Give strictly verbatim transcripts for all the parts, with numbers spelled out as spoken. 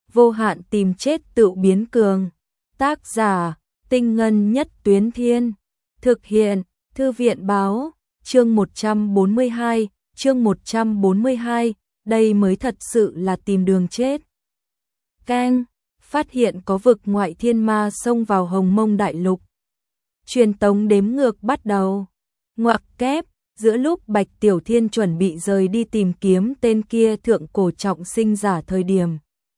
vô hạn tìm chết tự biến cường. Tác giả, Tinh Ngân Nhất Tuyến Thiên. Thực hiện, Thư viện Báo. Chương một trăm bốn mươi hai, chương một trăm bốn mươi hai, đây mới thật sự là tìm đường chết. Keng, phát hiện có vực ngoại thiên ma xông vào Hồng Mông Đại Lục. Truyền tống đếm ngược bắt đầu. Ngoặc kép, giữa lúc Bạch Tiểu Thiên chuẩn bị rời đi tìm kiếm tên kia thượng cổ trọng sinh giả thời điểm.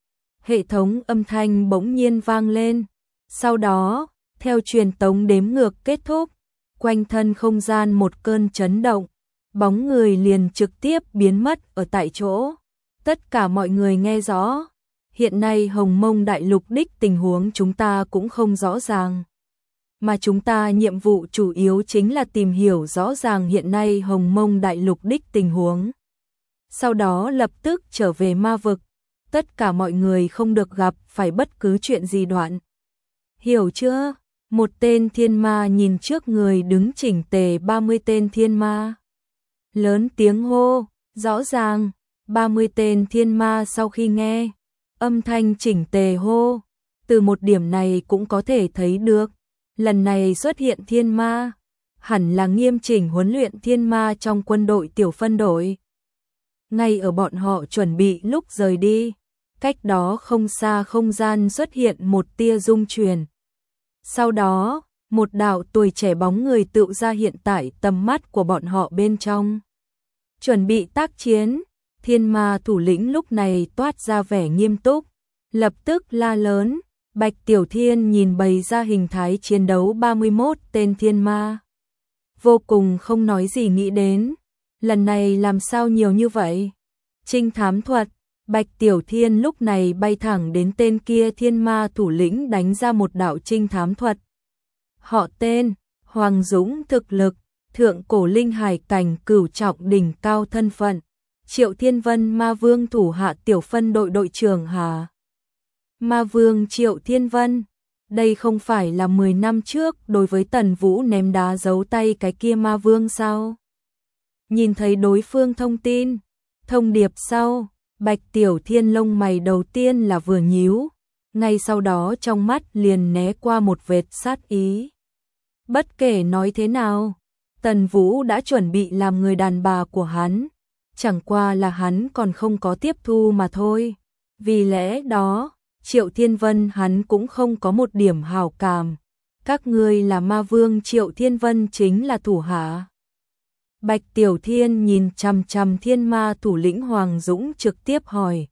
Hệ thống âm thanh bỗng nhiên vang lên. Sau đó, theo truyền tống đếm ngược kết thúc, quanh thân không gian một cơn chấn động, bóng người liền trực tiếp biến mất ở tại chỗ. Tất cả mọi người nghe rõ, hiện nay Hồng Mông Đại Lục đích tình huống chúng ta cũng không rõ ràng. Mà chúng ta nhiệm vụ chủ yếu chính là tìm hiểu rõ ràng hiện nay Hồng Mông Đại Lục đích tình huống. Sau đó lập tức trở về ma vực, tất cả mọi người không được gặp phải bất cứ chuyện gì đoạn. Hiểu chưa? Một tên thiên ma nhìn trước người đứng chỉnh tề ba mươi tên thiên ma. Lớn tiếng hô, rõ ràng, ba mươi tên thiên ma sau khi nghe âm thanh chỉnh tề hô, từ một điểm này cũng có thể thấy được, lần này xuất hiện thiên ma, hẳn là nghiêm chỉnh huấn luyện thiên ma trong quân đội tiểu phân đội. Ngay ở bọn họ chuẩn bị lúc rời đi, cách đó không xa không gian xuất hiện một tia rung chuyển. Sau đó, một đạo tuổi trẻ bóng người tựu ra hiện tại tầm mắt của bọn họ bên trong. Chuẩn bị tác chiến, thiên ma thủ lĩnh lúc này toát ra vẻ nghiêm túc, lập tức la lớn. Bạch Tiểu Thiên nhìn bày ra hình thái chiến đấu ba mươi mốt tên thiên ma. Vô cùng không nói gì nghĩ đến, lần này làm sao nhiều như vậy? Trinh thám thuật, Bạch Tiểu Thiên lúc này bay thẳng đến tên kia thiên ma thủ lĩnh đánh ra một đạo trinh thám thuật. Họ tên, Hoàng Dũng thực lực, thượng cổ linh hải cảnh cửu trọng đỉnh cao thân phận, Triệu Thiên Vân ma vương thủ hạ tiểu phân đội đội trưởng Hà. Ma vương Triệu Thiên Vân, đây không phải là mười năm trước đối với Tần Vũ ném đá giấu tay cái kia ma vương sao? Nhìn thấy đối phương thông tin, thông điệp sau, Bạch Tiểu Thiên lông mày đầu tiên là vừa nhíu, ngay sau đó trong mắt liền né qua một vệt sát ý. Bất kể nói thế nào, Tần Vũ đã chuẩn bị làm người đàn bà của hắn, chẳng qua là hắn còn không có tiếp thu mà thôi. Vì lẽ đó, Triệu Thiên Vân hắn cũng không có một điểm hảo cảm. Các ngươi là ma vương, Triệu Thiên Vân chính là thủ hạ. Bạch Tiểu Thiên nhìn chằm chằm thiên ma thủ lĩnh Hoàng Dũng trực tiếp hỏi.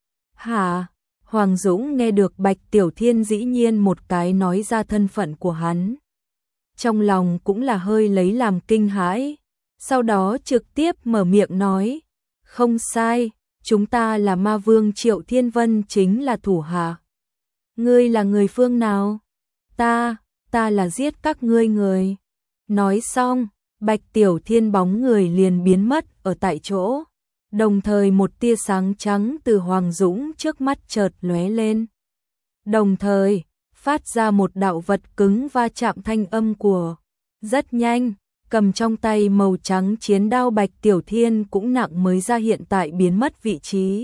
Hả? Hoàng Dũng nghe được Bạch Tiểu Thiên dĩ nhiên một cái nói ra thân phận của hắn. Trong lòng cũng là hơi lấy làm kinh hãi. Sau đó trực tiếp mở miệng nói. Không sai, chúng ta là ma vương, Triệu Thiên Vân chính là thủ hạ. Ngươi là người phương nào? Ta, ta là giết các ngươi người. Nói xong, Bạch Tiểu Thiên bóng người liền biến mất ở tại chỗ. Đồng thời một tia sáng trắng từ Hoàng Dũng trước mắt chợt lóe lên. Đồng thời, phát ra một đạo vật cứng va chạm thanh âm của. Rất nhanh, cầm trong tay màu trắng chiến đao Bạch Tiểu Thiên cũng nặng mới ra hiện tại biến mất vị trí.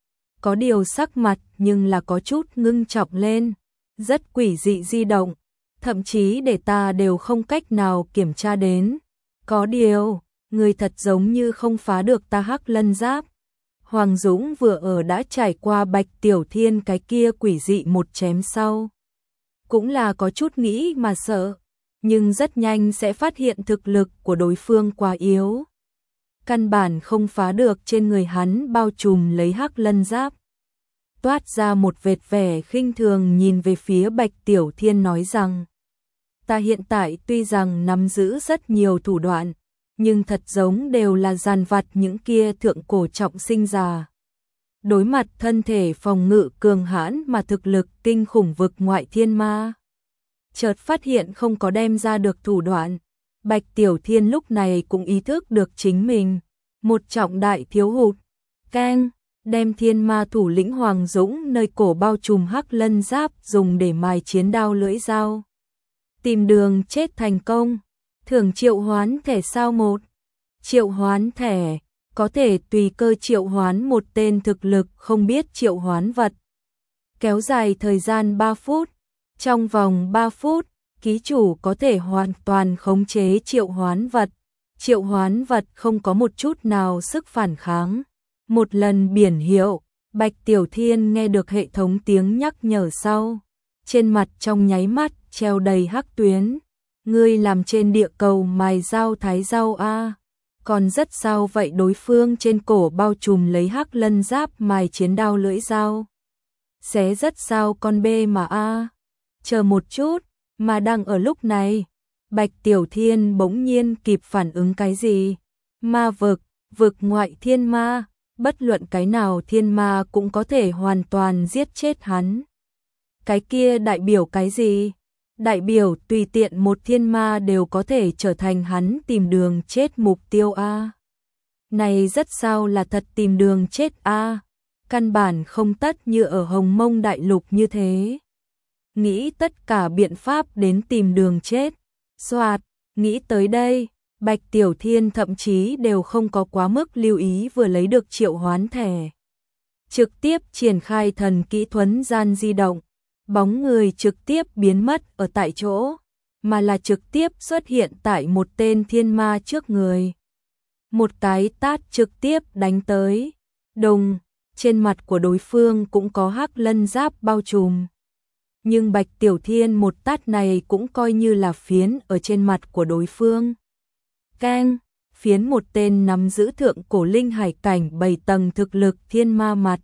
Có điều sắc mặt nhưng là có chút ngưng trọng lên, rất quỷ dị di động, thậm chí để ta đều không cách nào kiểm tra đến. Có điều, người thật giống như không phá được ta Hắc Lân Giáp. Hoàng Dũng vừa ở đã trải qua Bạch Tiểu Thiên cái kia quỷ dị một chém sau. Cũng là có chút nghĩ mà sợ, nhưng rất nhanh sẽ phát hiện thực lực của đối phương quá yếu. Căn bản không phá được trên người hắn bao trùm lấy Hắc Lân Giáp. Toát ra một vệt vẻ khinh thường nhìn về phía Bạch Tiểu Thiên nói rằng. Ta hiện tại tuy rằng nắm giữ rất nhiều thủ đoạn, nhưng thật giống đều là giàn vặt những kia thượng cổ trọng sinh già. Đối mặt thân thể phòng ngự cường hãn mà thực lực kinh khủng vực ngoại thiên ma. Chợt phát hiện không có đem ra được thủ đoạn, Bạch Tiểu Thiên lúc này cũng ý thức được chính mình. Một trọng đại thiếu hụt, keng, đem thiên ma thủ lĩnh Hoàng Dũng nơi cổ bao trùm Hắc Lân Giáp dùng để mài chiến đao lưỡi dao. Tìm đường chết thành công, thưởng triệu hoán thẻ sao một. Triệu hoán thẻ, có thể tùy cơ triệu hoán một tên thực lực không biết triệu hoán vật. kéo dài thời gian ba phút. Trong vòng ba phút, ký chủ có thể hoàn toàn khống chế triệu hoán vật. Triệu hoán vật không có một chút nào sức phản kháng. Một lần biển hiệu, Bạch Tiểu Thiên nghe được hệ thống tiếng nhắc nhở sau. Trên mặt trong nháy mắt treo đầy hắc tuyến. Ngươi làm trên địa cầu mài dao thái dao a, còn rất sao vậy? Đối phương trên cổ bao trùm lấy hắc lân giáp mài chiến đao lưỡi dao. Xé rất sao con bê mà a. Chờ một chút, mà đang ở lúc này, Bạch Tiểu Thiên bỗng nhiên kịp phản ứng cái gì? Ma vực, vực ngoại thiên ma, bất luận cái nào thiên ma cũng có thể hoàn toàn giết chết hắn. Cái kia đại biểu cái gì? Đại biểu tùy tiện một thiên ma đều có thể trở thành hắn tìm đường chết mục tiêu a. Này rất sao là thật tìm đường chết a, căn bản không tất như ở Hồng Mông Đại Lục như thế. Nghĩ tất cả biện pháp đến tìm đường chết. Soạt, nghĩ tới đây, Bạch Tiểu Thiên thậm chí đều không có quá mức lưu ý vừa lấy được triệu hoán thẻ. Trực tiếp triển khai thần kỹ thuấn gian di động, bóng người trực tiếp biến mất ở tại chỗ, mà là trực tiếp xuất hiện tại một tên thiên ma trước người. Một cái tát trực tiếp đánh tới, đùng, trên mặt của đối phương cũng có hắc lân giáp bao trùm. Nhưng Bạch Tiểu Thiên một tát này cũng coi như là phiến ở trên mặt của đối phương. Keng, phiến một tên nắm giữ thượng cổ linh hải cảnh bảy tầng thực lực thiên ma mặt.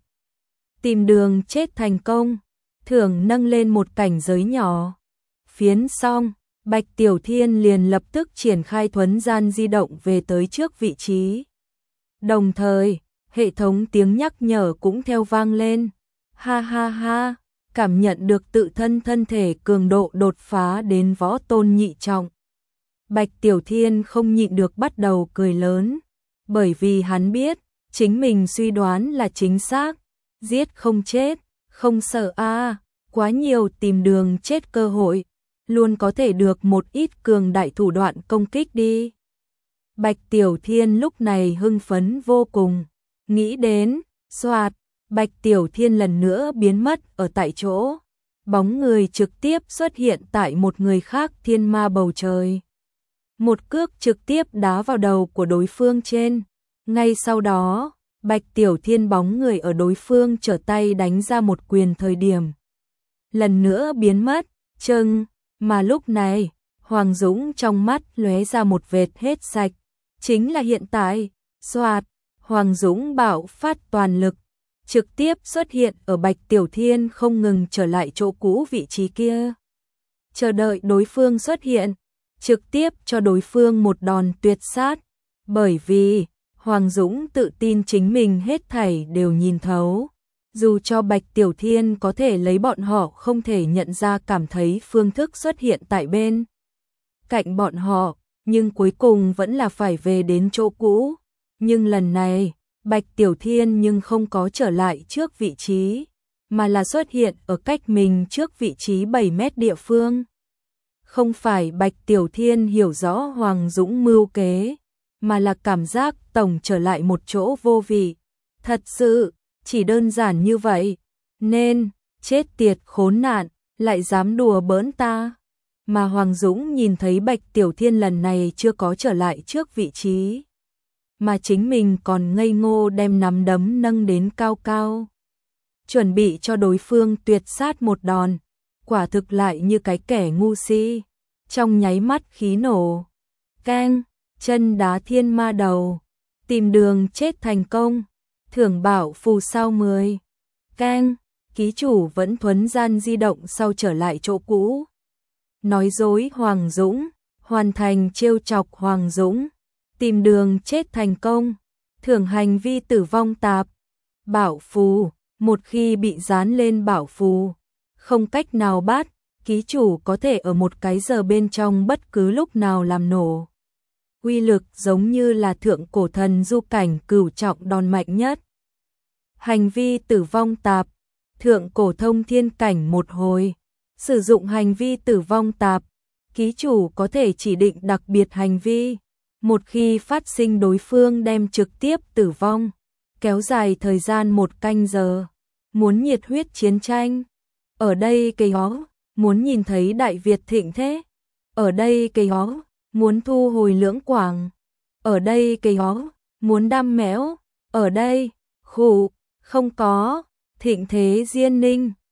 Tìm đường chết thành công, thưởng nâng lên một cảnh giới nhỏ. Phiến xong, Bạch Tiểu Thiên liền lập tức triển khai thuấn gian di động về tới trước vị trí. Đồng thời, hệ thống tiếng nhắc nhở cũng theo vang lên. Ha ha ha, cảm nhận được tự thân thân thể cường độ đột phá đến võ tôn nhị trọng. Bạch Tiểu Thiên không nhịn được bắt đầu cười lớn, bởi vì hắn biết, chính mình suy đoán là chính xác, giết không chết, không sợ a, quá nhiều tìm đường chết cơ hội, luôn có thể được một ít cường đại thủ đoạn công kích đi. Bạch Tiểu Thiên lúc này hưng phấn vô cùng, nghĩ đến, xoạt, Bạch Tiểu Thiên lần nữa biến mất ở tại chỗ, bóng người trực tiếp xuất hiện tại một người khác thiên ma bầu trời. Một cước trực tiếp đá vào đầu của đối phương trên, ngay sau đó, Bạch Tiểu Thiên bóng người ở đối phương trở tay đánh ra một quyền thời điểm. Lần nữa biến mất, chừng, mà lúc này, Hoàng Dũng trong mắt lóe ra một vệt hết sạch, chính là hiện tại, xoạt, Hoàng Dũng bạo phát toàn lực, trực tiếp xuất hiện ở Bạch Tiểu Thiên không ngừng trở lại chỗ cũ vị trí kia. Chờ đợi đối phương xuất hiện, trực tiếp cho đối phương một đòn tuyệt sát, bởi vì Hoàng Dũng tự tin chính mình hết thảy đều nhìn thấu. Dù cho Bạch Tiểu Thiên có thể lấy bọn họ không thể nhận ra cảm thấy phương thức xuất hiện tại bên cạnh bọn họ, nhưng cuối cùng vẫn là phải về đến chỗ cũ. Nhưng lần này, Bạch Tiểu Thiên nhưng không có trở lại trước vị trí, mà là xuất hiện ở cách mình trước vị trí bảy mét địa phương. Không phải Bạch Tiểu Thiên hiểu rõ Hoàng Dũng mưu kế, mà là cảm giác tổng trở lại một chỗ vô vị. Thật sự, chỉ đơn giản như vậy, nên, chết tiệt khốn nạn, lại dám đùa bỡn ta. Mà Hoàng Dũng nhìn thấy Bạch Tiểu Thiên lần này chưa có trở lại trước vị trí, mà chính mình còn ngây ngô đem nắm đấm nâng đến cao cao, chuẩn bị cho đối phương tuyệt sát một đòn, quả thực lại như cái kẻ ngu si. Trong nháy mắt khí nổ, keng, chân đá thiên ma đầu, tìm đường chết thành công, thưởng bảo phù sao mười, keng, ký chủ vẫn thuấn gian di động sau trở lại chỗ cũ. Nói dối Hoàng Dũng, hoàn thành trêu chọc Hoàng Dũng, tìm đường chết thành công, thưởng hành vi tử vong tạp, bảo phù, một khi bị dán lên bảo phù, không cách nào bắt, ký chủ có thể ở một cái giờ bên trong bất cứ lúc nào làm nổ. Uy lực giống như là thượng cổ thần du cảnh cửu trọng đòn mạnh nhất. Hành vi tử vong tạp, thượng cổ thông thiên cảnh một hồi. Sử dụng hành vi tử vong tạp, ký chủ có thể chỉ định đặc biệt hành vi. Một khi phát sinh đối phương đem trực tiếp tử vong, kéo dài thời gian một canh giờ. muốn nhiệt huyết chiến tranh. Ở đây cây ó, muốn nhìn thấy Đại Việt thịnh thế. Ở đây cây ó, muốn thu hồi Lưỡng Quảng. Ở đây cây ó, muốn đam mẽo. Ở đây, khụ, không có, thịnh thế Diên Ninh.